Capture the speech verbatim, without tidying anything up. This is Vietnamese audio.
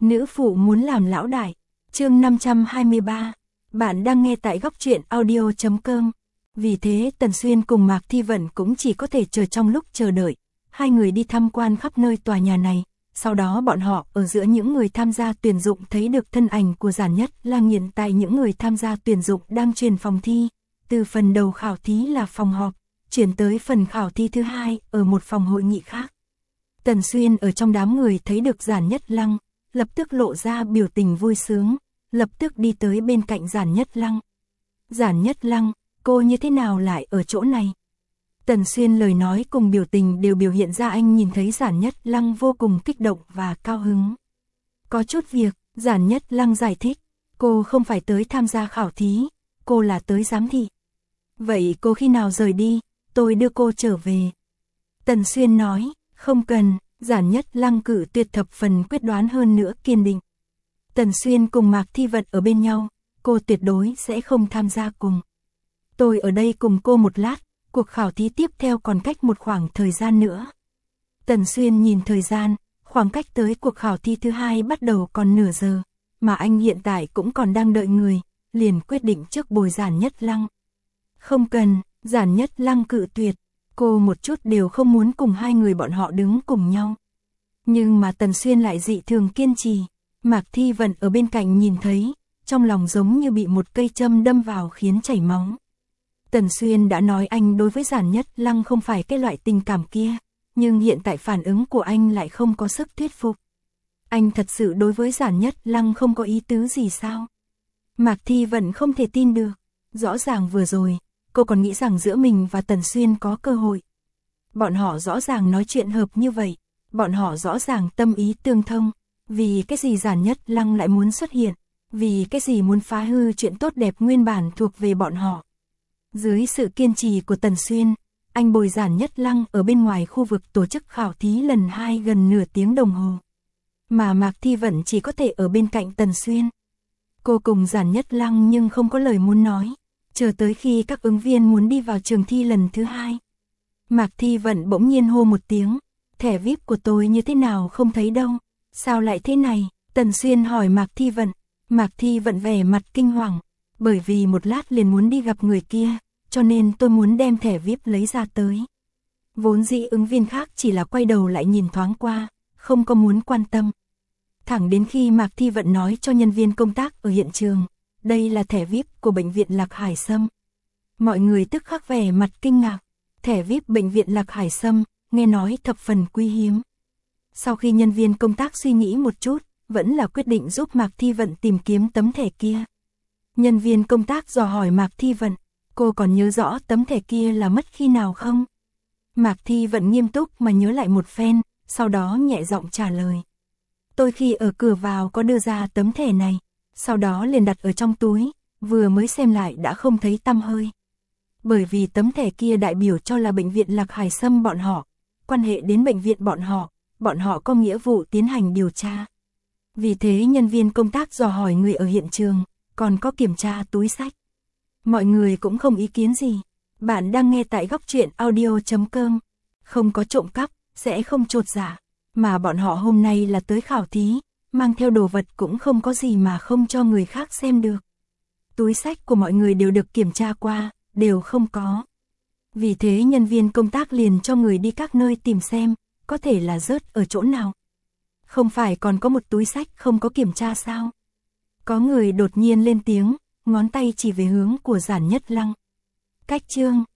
Nữ phụ muốn làm lão đại. Chương năm trăm hai mươi ba. Bạn đang nghe tại góc truyện audio chấm com. Vì thế Tần Xuyên cùng Mạc Thi Vận cũng chỉ có thể chờ trong lúc chờ đợi. Hai người đi tham quan khắp nơi tòa nhà này. Sau đó bọn họ ở giữa những người tham gia tuyển dụng thấy được thân ảnh của Giản Nhất Lang hiện tại những người tham gia tuyển dụng đang chuyển phòng thi. Từ phần đầu khảo thí là phòng họp, chuyển tới phần khảo thi thứ hai ở một phòng hội nghị khác. Tần Xuyên ở trong đám người thấy được Giản Nhất Lăng, lập tức lộ ra biểu tình vui sướng, lập tức đi tới bên cạnh Giản Nhất Lăng. Giản Nhất Lăng, cô như thế nào lại ở chỗ này? Tần Xuyên lời nói cùng biểu tình đều biểu hiện ra anh nhìn thấy Giản Nhất Lăng vô cùng kích động và cao hứng. Có chút việc, Giản Nhất Lăng giải thích, cô không phải tới tham gia khảo thí, cô là tới giám thị. Vậy cô khi nào rời đi, tôi đưa cô trở về. Tần Xuyên nói, không cần, Giản Nhất Lăng cự tuyệt thập phần quyết đoán hơn nữa kiên định. Tần Xuyên cùng Mạc Thi Vận ở bên nhau, cô tuyệt đối sẽ không tham gia cùng. Tôi ở đây cùng cô một lát, cuộc khảo thí tiếp theo còn cách một khoảng thời gian nữa. Tần Xuyên nhìn thời gian, khoảng cách tới cuộc khảo thi thứ hai bắt đầu còn nửa giờ, mà anh hiện tại cũng còn đang đợi người, liền quyết định trước bồi Giản Nhất Lăng. Không cần, Giản Nhất Lăng cự tuyệt, cô một chút đều không muốn cùng hai người bọn họ đứng cùng nhau. Nhưng mà Tần Xuyên lại dị thường kiên trì, Mạc Thi Vận ở bên cạnh nhìn thấy, trong lòng giống như bị một cây châm đâm vào khiến chảy máu. Tần Xuyên đã nói anh đối với Giản Nhất Lăng không phải cái loại tình cảm kia, nhưng hiện tại phản ứng của anh lại không có sức thuyết phục. Anh thật sự đối với Giản Nhất Lăng không có ý tứ gì sao? Mạc Thi Vận không thể tin được, rõ ràng vừa rồi, cô còn nghĩ rằng giữa mình và Tần Xuyên có cơ hội. Bọn họ rõ ràng nói chuyện hợp như vậy, bọn họ rõ ràng tâm ý tương thông, vì cái gì Giản Nhất Lăng lại muốn xuất hiện, vì cái gì muốn phá hư chuyện tốt đẹp nguyên bản thuộc về bọn họ. Dưới sự kiên trì của Tần Xuyên, anh bồi Giản Nhất Lăng ở bên ngoài khu vực tổ chức khảo thí lần hai gần nửa tiếng đồng hồ. Mà Mạc Thi Vận chỉ có thể ở bên cạnh Tần Xuyên. Cô cùng Giản Nhất Lăng nhưng không có lời muốn nói, chờ tới khi các ứng viên muốn đi vào trường thi lần thứ hai. Mạc Thi Vận bỗng nhiên hô một tiếng, thẻ vi ai pi của tôi như thế nào không thấy đâu, sao lại thế này? Tần Xuyên hỏi Mạc Thi Vận, Mạc Thi Vận vẻ mặt kinh hoàng, bởi vì một lát liền muốn đi gặp người kia, cho nên tôi muốn đem thẻ vi ai pi lấy ra tới. Vốn dĩ ứng viên khác chỉ là quay đầu lại nhìn thoáng qua, không có muốn quan tâm. Thẳng đến khi Mạc Thi Vận nói cho nhân viên công tác ở hiện trường, đây là thẻ vi ai pi của bệnh viện Lạc Hải Sâm. Mọi người tức khắc vẻ mặt kinh ngạc, thẻ vi ai pi bệnh viện Lạc Hải Sâm, nghe nói thập phần quý hiếm. Sau khi nhân viên công tác suy nghĩ một chút, vẫn là quyết định giúp Mạc Thi Vận tìm kiếm tấm thẻ kia. Nhân viên công tác dò hỏi Mạc Thi Vận, cô còn nhớ rõ tấm thẻ kia là mất khi nào không? Mạc Thi Vận nghiêm túc mà nhớ lại một phen, sau đó nhẹ giọng trả lời. Tôi khi ở cửa vào có đưa ra tấm thẻ này, sau đó liền đặt ở trong túi, vừa mới xem lại đã không thấy tăm hơi. Bởi vì tấm thẻ kia đại biểu cho là bệnh viện Lạc Hải Sâm bọn họ, quan hệ đến bệnh viện bọn họ, bọn họ có nghĩa vụ tiến hành điều tra. Vì thế nhân viên công tác dò hỏi người ở hiện trường, còn có kiểm tra túi sách. Mọi người cũng không ý kiến gì. Bạn đang nghe tại góc truyện audio chấm com. Không có trộm cắp, sẽ không chột dạ. Mà bọn họ hôm nay là tới khảo thí, mang theo đồ vật cũng không có gì mà không cho người khác xem được. Túi sách của mọi người đều được kiểm tra qua, đều không có. Vì thế nhân viên công tác liền cho người đi các nơi tìm xem, có thể là rớt ở chỗ nào. Không phải còn có một túi sách không có kiểm tra sao? Có người đột nhiên lên tiếng, ngón tay chỉ về hướng của Giản Nhất Lăng. Cách chương,